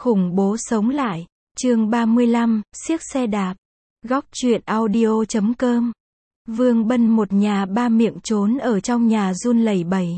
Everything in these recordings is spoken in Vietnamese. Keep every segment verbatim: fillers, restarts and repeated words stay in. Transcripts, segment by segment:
Khủng bố sống lại. Chương ba mươi lăm, siếc xe đạp. Góc truyện audio chấm com. Vương Bân một nhà ba miệng trốn ở trong nhà run lẩy bẩy.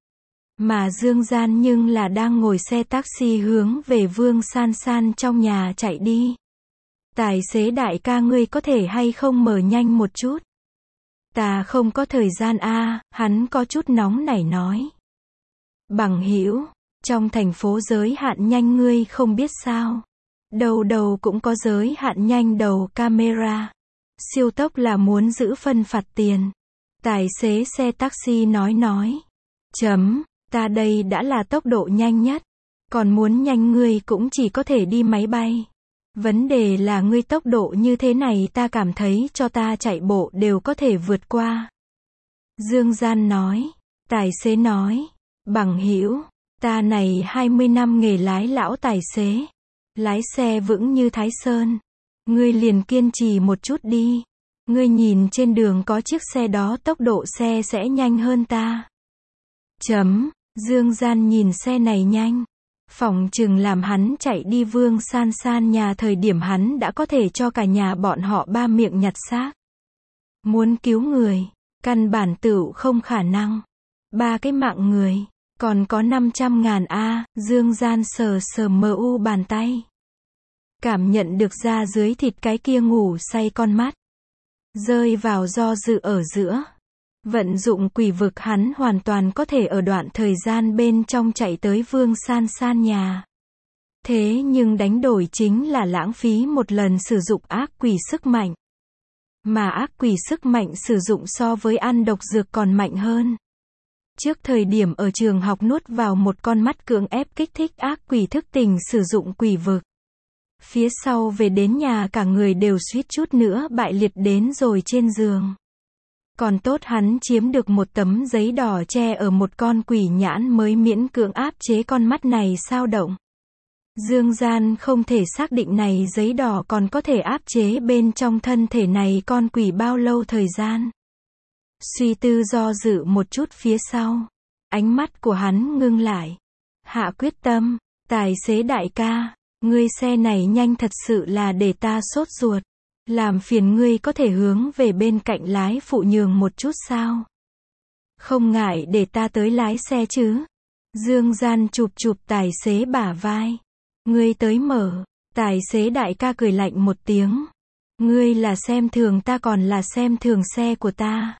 Mà Dương Gian nhưng là đang ngồi xe taxi hướng về Vương San San trong nhà chạy đi. Tài xế đại ca ngươi có thể hay không mở nhanh một chút? Ta không có thời gian a, hắn có chút nóng nảy nói. Bằng hữu, trong thành phố giới hạn nhanh ngươi không biết sao? Đầu đầu cũng có giới hạn nhanh đầu camera. Siêu tốc là muốn giữ phân phạt tiền. Tài xế xe taxi nói nói. Chấm, ta đây đã là tốc độ nhanh nhất. Còn muốn nhanh ngươi cũng chỉ có thể đi máy bay. Vấn đề là ngươi tốc độ như thế này ta cảm thấy cho ta chạy bộ đều có thể vượt qua. Dương Gian nói. Tài xế nói. Bằng hữu, ta này hai mươi năm nghề lái lão tài xế. Lái xe vững như Thái Sơn. Ngươi liền kiên trì một chút đi. Ngươi nhìn trên đường có chiếc xe đó tốc độ xe sẽ nhanh hơn ta. Chấm, Dương Gian nhìn xe này nhanh. Phỏng chừng làm hắn chạy đi Vương San San nhà thời điểm hắn đã có thể cho cả nhà bọn họ ba miệng nhặt xác. Muốn cứu người, căn bản tựu không khả năng. Ba cái mạng người, còn có năm trăm ngàn a, Dương Gian sờ sờ mờ u bàn tay. Cảm nhận được ra dưới thịt cái kia ngủ say con mắt. Rơi vào do dự ở giữa. Vận dụng quỷ vực hắn hoàn toàn có thể ở đoạn thời gian bên trong chạy tới Vương San San nhà. Thế nhưng đánh đổi chính là lãng phí một lần sử dụng ác quỷ sức mạnh. Mà ác quỷ sức mạnh sử dụng so với ăn độc dược còn mạnh hơn. Trước thời điểm ở trường học nuốt vào một con mắt cưỡng ép kích thích ác quỷ thức tỉnh sử dụng quỷ vực. Phía sau về đến nhà cả người đều suýt chút nữa bại liệt đến rồi trên giường. Còn tốt hắn chiếm được một tấm giấy đỏ che ở một con quỷ nhãn mới miễn cưỡng áp chế con mắt này sao động. Dương Gian không thể xác định này giấy đỏ còn có thể áp chế bên trong thân thể này con quỷ bao lâu thời gian. Suy tư do dự một chút phía sau. Ánh mắt của hắn ngưng lại. Hạ quyết tâm, tài xế đại ca, ngươi xe này nhanh thật sự là để ta sốt ruột. Làm phiền ngươi có thể hướng về bên cạnh lái phụ nhường một chút sao? Không ngại để ta tới lái xe chứ? Dương Gian chụp chụp tài xế bả vai. Ngươi tới mở. Tài xế đại ca cười lạnh một tiếng. Ngươi là xem thường ta còn là xem thường xe của ta.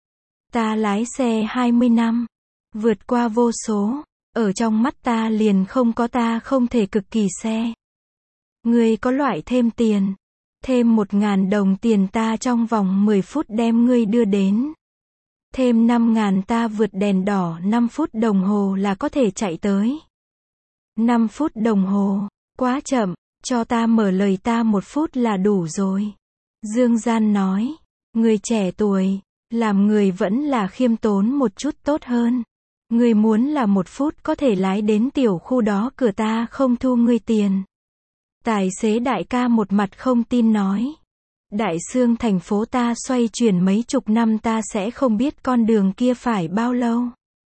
Ta lái xe hai mươi năm. Vượt qua vô số. Ở trong mắt ta liền không có ta không thể cực kỳ xe. Ngươi có loại thêm tiền. Thêm một ngàn đồng tiền ta trong vòng mười phút đem ngươi đưa đến. Thêm năm ngàn ta vượt đèn đỏ năm phút đồng hồ là có thể chạy tới. năm phút đồng hồ, quá chậm, cho ta mở lời ta một phút là đủ rồi. Dương Gian nói, người trẻ tuổi, làm người vẫn là khiêm tốn một chút tốt hơn. Người muốn là một phút có thể lái đến tiểu khu đó cửa ta không thu ngươi tiền. Tài xế đại ca một mặt không tin nói. Đại xương thành phố ta xoay chuyển mấy chục năm ta sẽ không biết con đường kia phải bao lâu.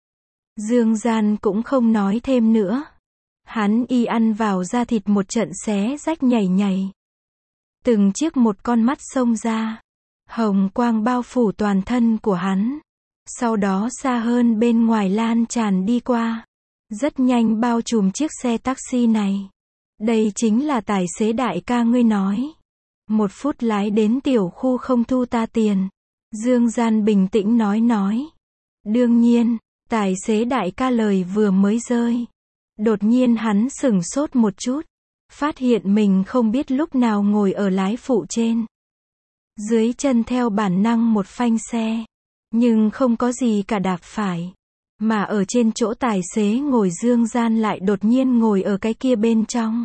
Dương Gian cũng không nói thêm nữa. Hắn y ăn vào da thịt một trận xé rách nhảy nhảy. Từng chiếc một con mắt xông ra. Hồng quang bao phủ toàn thân của hắn. Sau đó xa hơn bên ngoài lan tràn đi qua. Rất nhanh bao trùm chiếc xe taxi này. Đây chính là tài xế đại ca ngươi nói. Một phút lái đến tiểu khu không thu ta tiền. Dương Gian bình tĩnh nói nói. Đương nhiên, tài xế đại ca lời vừa mới rơi. Đột nhiên hắn sửng sốt một chút. Phát hiện mình không biết lúc nào ngồi ở lái phụ trên. Dưới chân theo bản năng một phanh xe. Nhưng không có gì cả đạp phải. Mà ở trên chỗ tài xế ngồi Dương Gian lại đột nhiên ngồi ở cái kia bên trong.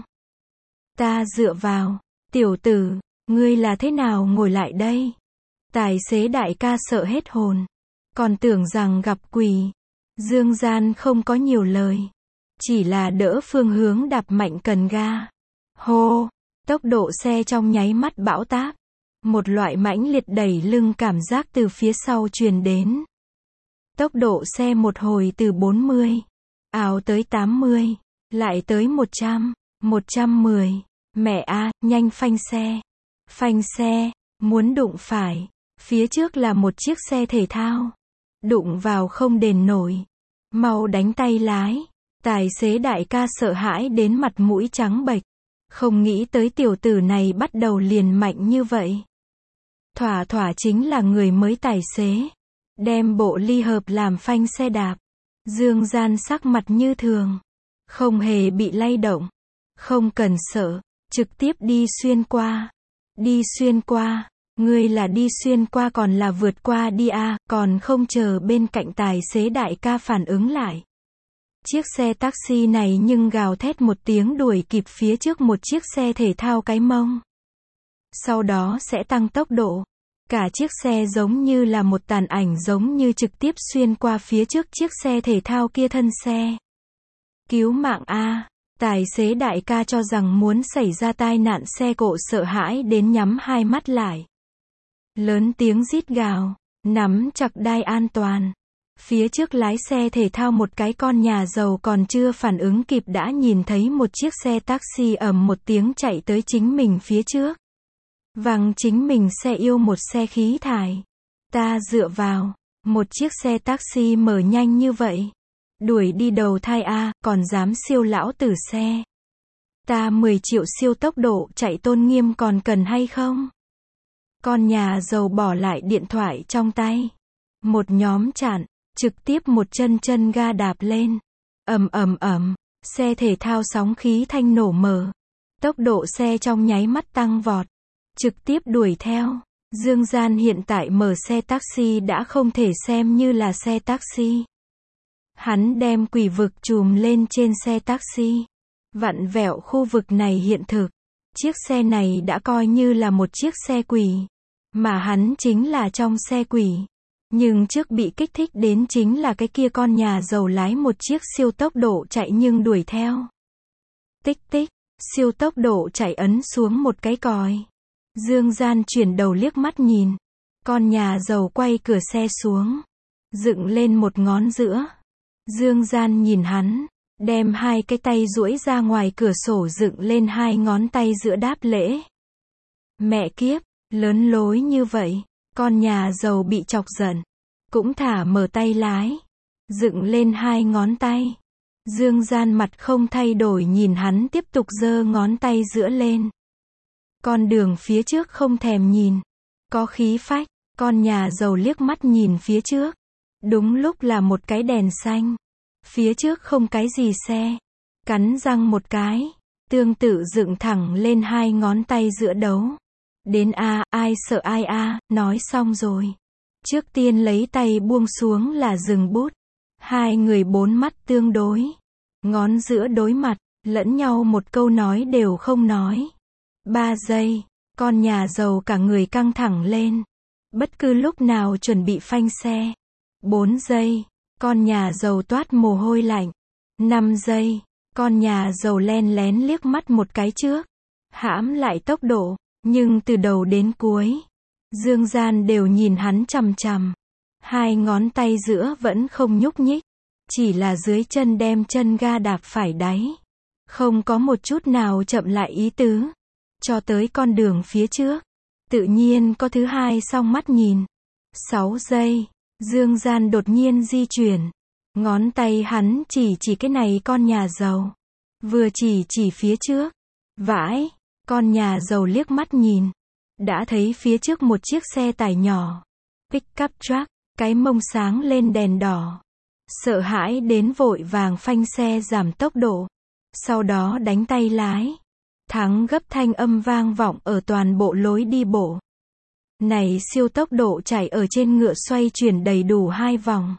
Ta dựa vào, tiểu tử, ngươi là thế nào ngồi lại đây? Tài xế đại ca sợ hết hồn. Còn tưởng rằng gặp quỷ. Dương Gian không có nhiều lời. Chỉ là đỡ phương hướng đạp mạnh cần ga. Hô, tốc độ xe trong nháy mắt bão táp. Một loại mãnh liệt đẩy lưng cảm giác từ phía sau truyền đến. Tốc độ xe một hồi từ bốn mươi, ào tới tám mươi, lại tới một trăm. một trăm mười. Mẹ a, nhanh phanh xe. Phanh xe, muốn đụng phải. Phía trước là một chiếc xe thể thao. Đụng vào không đền nổi. Mau đánh tay lái. Tài xế đại ca sợ hãi đến mặt mũi trắng bệch. Không nghĩ tới tiểu tử này bắt đầu liền mạnh như vậy. Thỏa thỏa chính là người mới tài xế. Đem bộ ly hợp làm phanh xe đạp. Dương Gian sắc mặt như thường. Không hề bị lay động. Không cần sợ. Trực tiếp đi xuyên qua. Đi xuyên qua. Ngươi là đi xuyên qua còn là vượt qua đi à, còn không chờ bên cạnh tài xế đại ca phản ứng lại. Chiếc xe taxi này nhưng gào thét một tiếng đuổi kịp phía trước một chiếc xe thể thao cái mông. Sau đó sẽ tăng tốc độ. Cả chiếc xe giống như là một tàn ảnh giống như trực tiếp xuyên qua phía trước chiếc xe thể thao kia thân xe. Cứu mạng a, tài xế đại ca cho rằng muốn xảy ra tai nạn xe cộ sợ hãi đến nhắm hai mắt lại. Lớn tiếng rít gào, nắm chặt đai an toàn. Phía trước lái xe thể thao một cái con nhà giàu còn chưa phản ứng kịp đã nhìn thấy một chiếc xe taxi ầm một tiếng chạy tới chính mình phía trước. Vằng chính mình xe yêu một xe khí thải. Ta dựa vào, một chiếc xe taxi mở nhanh như vậy. Đuổi đi đầu thai a, còn dám siêu lão tử xe. Ta mười triệu siêu tốc độ chạy tôn nghiêm còn cần hay không? Con nhà giàu bỏ lại điện thoại trong tay. Một nhóm chặn, trực tiếp một chân chân ga đạp lên. Ầm ầm ầm, xe thể thao sóng khí thanh nổ mở. Tốc độ xe trong nháy mắt tăng vọt. Trực tiếp đuổi theo. Dương Gian hiện tại mở xe taxi đã không thể xem như là xe taxi. Hắn đem quỷ vực trùm lên trên xe taxi. Vặn vẹo khu vực này hiện thực. Chiếc xe này đã coi như là một chiếc xe quỷ. Mà hắn chính là trong xe quỷ. Nhưng trước bị kích thích đến chính là cái kia con nhà giàu lái một chiếc siêu tốc độ chạy nhưng đuổi theo. Tích tích, siêu tốc độ chạy ấn xuống một cái còi. Dương Gian chuyển đầu liếc mắt nhìn. Con nhà giàu quay cửa xe xuống. Dựng lên một ngón giữa. Dương Gian nhìn hắn. Đem hai cái tay duỗi ra ngoài cửa sổ dựng lên hai ngón tay giữa đáp lễ. Mẹ kiếp, lớn lối như vậy. Con nhà giàu bị chọc giận. Cũng thả mở tay lái. Dựng lên hai ngón tay. Dương Gian mặt không thay đổi nhìn hắn tiếp tục giơ ngón tay giữa lên. Con đường phía trước không thèm nhìn. Có khí phách. Con nhà giàu liếc mắt nhìn phía trước. Đúng lúc là một cái đèn xanh. Phía trước không cái gì xe. Cắn răng một cái. Tương tự dựng thẳng lên hai ngón tay giữa đấu. Đến a, ai sợ ai a, nói xong rồi. Trước tiên lấy tay buông xuống là dừng bút. Hai người bốn mắt tương đối. Ngón giữa đối mặt, lẫn nhau một câu nói đều không nói. Ba giây, con nhà giàu cả người căng thẳng lên. Bất cứ lúc nào chuẩn bị phanh xe. Bốn giây, con nhà giàu toát mồ hôi lạnh. Năm giây, con nhà giàu len lén liếc mắt một cái trước. Hãm lại tốc độ. Nhưng từ đầu đến cuối, Dương Gian đều nhìn hắn chằm chằm. Hai ngón tay giữa vẫn không nhúc nhích. Chỉ là dưới chân đem chân ga đạp phải đáy. Không có một chút nào chậm lại ý tứ. Cho tới con đường phía trước. Tự nhiên có thứ hai song mắt nhìn. Sáu giây, Dương Gian đột nhiên di chuyển. Ngón tay hắn chỉ chỉ cái này con nhà giàu. Vừa chỉ chỉ phía trước. Vãi. Con nhà giàu liếc mắt nhìn. Đã thấy phía trước một chiếc xe tải nhỏ. Pickup truck. Cái mông sáng lên đèn đỏ. Sợ hãi đến vội vàng phanh xe giảm tốc độ. Sau đó đánh tay lái. Thắng gấp thanh âm vang vọng ở toàn bộ lối đi bộ. Này siêu tốc độ chạy ở trên ngựa xoay chuyển đầy đủ hai vòng.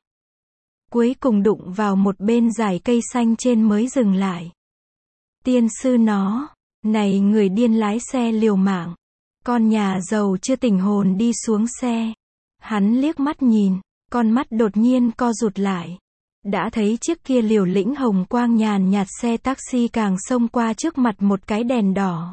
Cuối cùng đụng vào một bên dải cây xanh trên mới dừng lại. Tiên sư nó. Này người điên lái xe liều mạng. Con nhà giàu chưa tỉnh hồn đi xuống xe. Hắn liếc mắt nhìn. Con mắt đột nhiên co rụt lại. Đã thấy chiếc kia liều lĩnh hồng quang nhàn nhạt xe taxi càng xông qua trước mặt một cái đèn đỏ.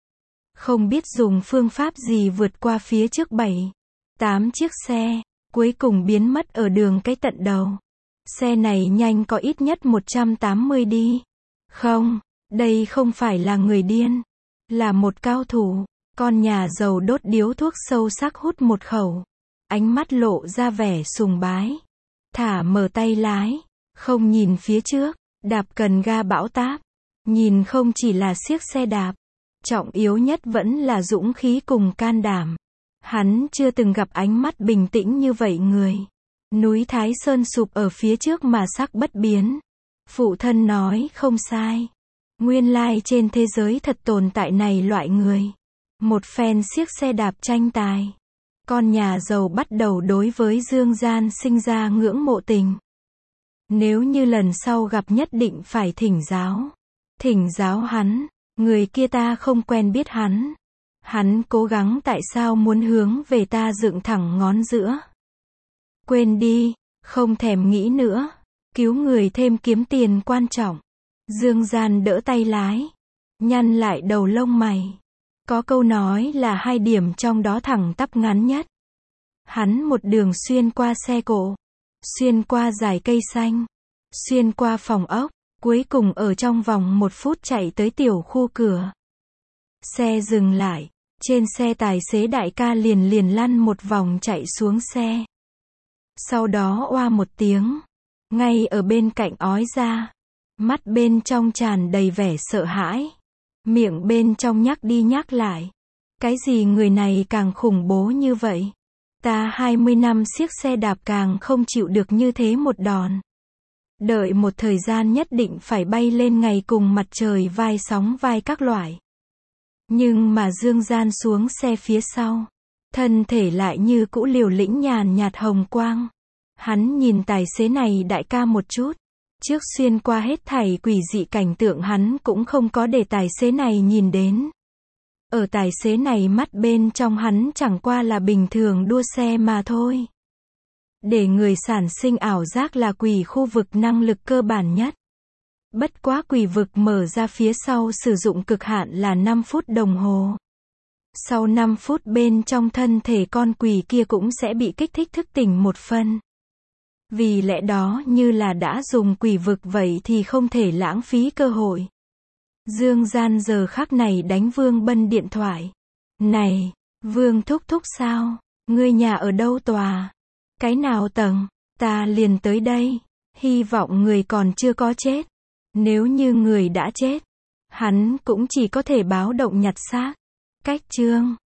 Không biết dùng phương pháp gì vượt qua phía trước bảy, tám chiếc xe. Cuối cùng biến mất ở đường cái tận đầu. Xe này nhanh có ít nhất một trăm tám mươi đi. Không. Đây không phải là người điên, là một cao thủ. Con nhà giàu đốt điếu thuốc sâu sắc hút một khẩu. Ánh mắt lộ ra vẻ sùng bái. Thả mở tay lái, không nhìn phía trước, đạp cần ga bão táp. Nhìn không chỉ là siếc xe đạp, trọng yếu nhất vẫn là dũng khí cùng can đảm. Hắn chưa từng gặp ánh mắt bình tĩnh như vậy người. Núi Thái Sơn sụp ở phía trước mà sắc bất biến. Phụ thân nói không sai. Nguyên lai trên thế giới thật tồn tại này loại người. Một phen siếc xe đạp tranh tài. Con nhà giàu bắt đầu đối với Dương Gian sinh ra ngưỡng mộ tình. Nếu như lần sau gặp nhất định phải thỉnh giáo. Thỉnh giáo hắn, người kia ta không quen biết hắn. Hắn cố gắng tại sao muốn hướng về ta dựng thẳng ngón giữa. Quên đi, không thèm nghĩ nữa. Cứu người thêm kiếm tiền quan trọng. Dương Gian đỡ tay lái. Nhăn lại đầu lông mày. Có câu nói là hai điểm trong đó thẳng tắp ngắn nhất. Hắn một đường xuyên qua xe cộ. Xuyên qua dải cây xanh. Xuyên qua phòng ốc. Cuối cùng ở trong vòng một phút chạy tới tiểu khu cửa. Xe dừng lại. Trên xe tài xế đại ca liền liền lăn một vòng chạy xuống xe. Sau đó oa một tiếng. Ngay ở bên cạnh ói ra. Mắt bên trong tràn đầy vẻ sợ hãi. Miệng bên trong nhắc đi nhắc lại. Cái gì người này càng khủng bố như vậy? Ta hai mươi năm siếc xe đạp càng không chịu được như thế một đòn. Đợi một thời gian nhất định phải bay lên ngày cùng mặt trời vai sóng vai các loại. Nhưng mà Dương Gian xuống xe phía sau. Thân thể lại như cũ liều lĩnh nhàn nhạt hồng quang. Hắn nhìn tài xế này đại ca một chút. Trước xuyên qua hết thảy quỷ dị cảnh tượng hắn cũng không có để tài xế này nhìn đến. Ở tài xế này mắt bên trong hắn chẳng qua là bình thường đua xe mà thôi. Để người sản sinh ảo giác là quỷ khu vực năng lực cơ bản nhất. Bất quá quỷ vực mở ra phía sau sử dụng cực hạn là năm phút đồng hồ. Sau năm phút bên trong thân thể con quỷ kia cũng sẽ bị kích thích thức tỉnh một phân. Vì lẽ đó như là đã dùng quỷ vực vậy thì không thể lãng phí cơ hội. Dương Gian giờ khắc này đánh Vương Bân điện thoại. Này, Vương thúc thúc sao? Ngươi nhà ở đâu tòa? Cái nào tầng? Ta liền tới đây. Hy vọng người còn chưa có chết. Nếu như người đã chết, hắn cũng chỉ có thể báo động nhặt xác. Cách chương